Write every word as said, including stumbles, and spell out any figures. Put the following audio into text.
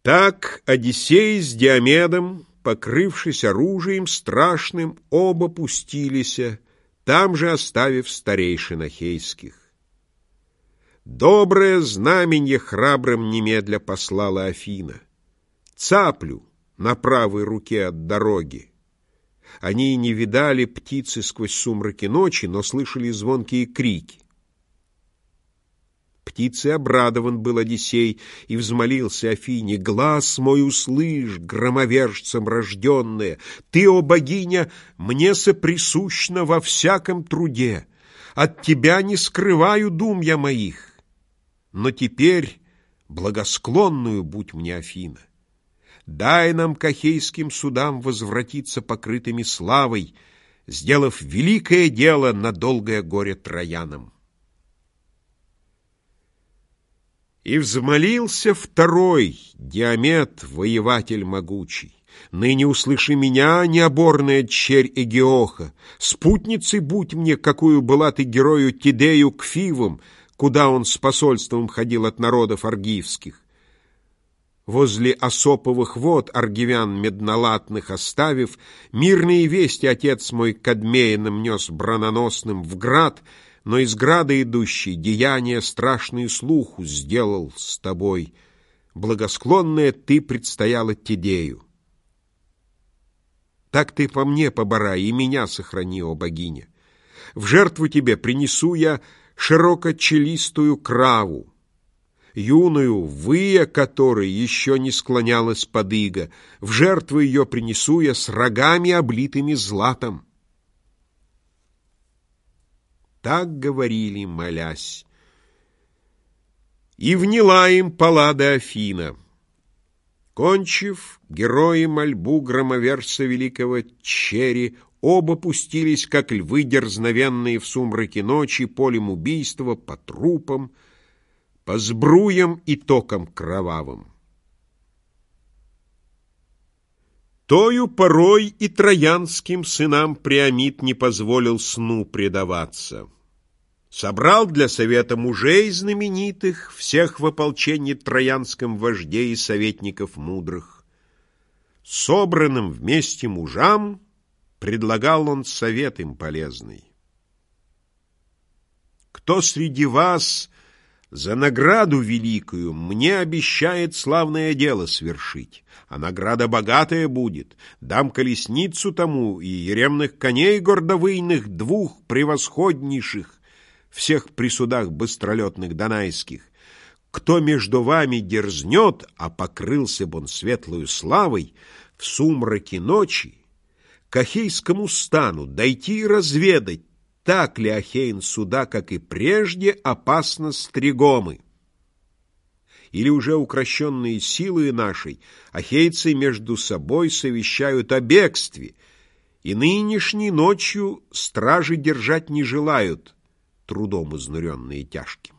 Так Одиссей с Диомедом, покрывшись оружием страшным, оба пустилися, там же оставив старейшин ахейских. Доброе знаменье храбрым немедля послала Афина, цаплю на правой руке от дороги. Они не видали птицы сквозь сумраки ночи, но слышали звонкие крики. Птицей обрадован был Одиссей и взмолился Афине: «Глас мой услышь, громовержцем рожденная! Ты, о богиня, мне соприсущна во всяком труде. От тебя не скрываю дум я моих. Но теперь благосклонную будь мне, Афина. Дай нам к ахейским судам возвратиться покрытыми славой, сделав великое дело на долгое горе троянам». И взмолился второй, Диомед, воеватель могучий: «Ныне услыши меня, необорная черь Эгеоха, спутницей будь мне, какую была ты герою Тидею к Фивам, куда он с посольством ходил от народов аргивских. Возле Осоповых вод аргивян меднолатных оставив, мирные вести отец мой к Адмеянам нес брононосным в град, но из града идущий деяния страшные слуху сделал с тобой. Благосклонная ты предстояла Тидею. Так ты по мне поборай и меня сохрани, о богиня. В жертву тебе принесу я широкочелистую краву, юную, выя которой еще не склонялась под иго. В жертву ее принесу я с рогами, облитыми златом». Так говорили, молясь. И вняла им Паллада Афина. Кончив, герои мольбу громовержца великого Чери оба пустились, как львы дерзновенные, в сумраке ночи, полем убийства, по трупам, по сбруям и токам кровавым. Тою порой и троянским сынам Приамид не позволил сну предаваться. Собрал для совета мужей знаменитых, всех в ополчении троянском вождей и советников мудрых. Собранным вместе мужам предлагал он совет им полезный. «Кто среди вас за награду великую мне обещает славное дело свершить? А награда богатая будет. Дам колесницу тому и еремных коней гордовыйных, двух превосходнейших всех при судах быстролетных донайских. Кто между вами дерзнет, а покрылся б он светлою славой, в сумраке ночи к ахейскому стану дойти и разведать, так ли Ахейн суда, как и прежде, опасно стригомы. Или уже укрощенные силой нашей ахейцы между собой совещают о бегстве, и нынешней ночью стражи держать не желают, трудом изнуренные тяжким.